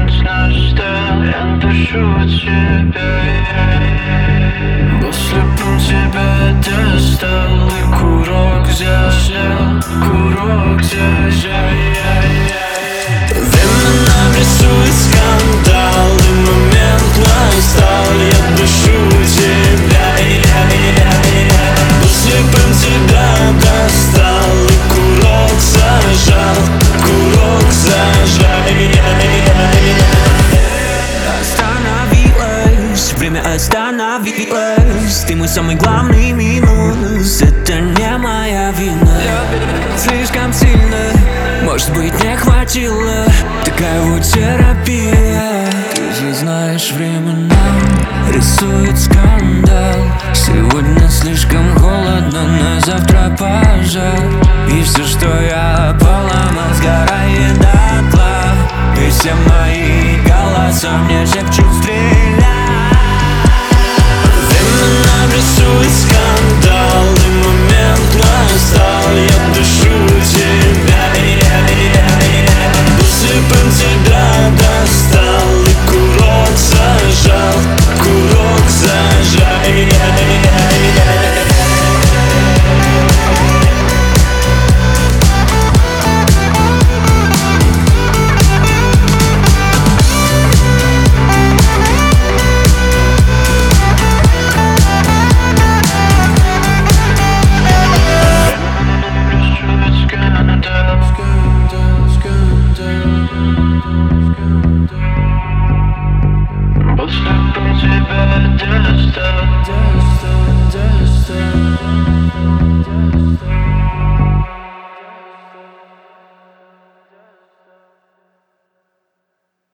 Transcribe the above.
однозначно я пишу тебе. Был слепым, тебя достал, и курок зажал, курок зажал. Временно рисует скандал, и момент настал, я пишу тебя. Был слепым, тебя достал, и курок зажал, курок зажал. Остановилась, время остановилось. Ты мой самый главный минус, это не моя вина. Слишком сильно, может быть, не хватило. Такая вот терапия. Ты же знаешь, время нам рисует скандал. Сегодня слишком холодно, на завтра пожар. И все, что я поломал, сгорает дотла. И все мои голоса мне шепчут.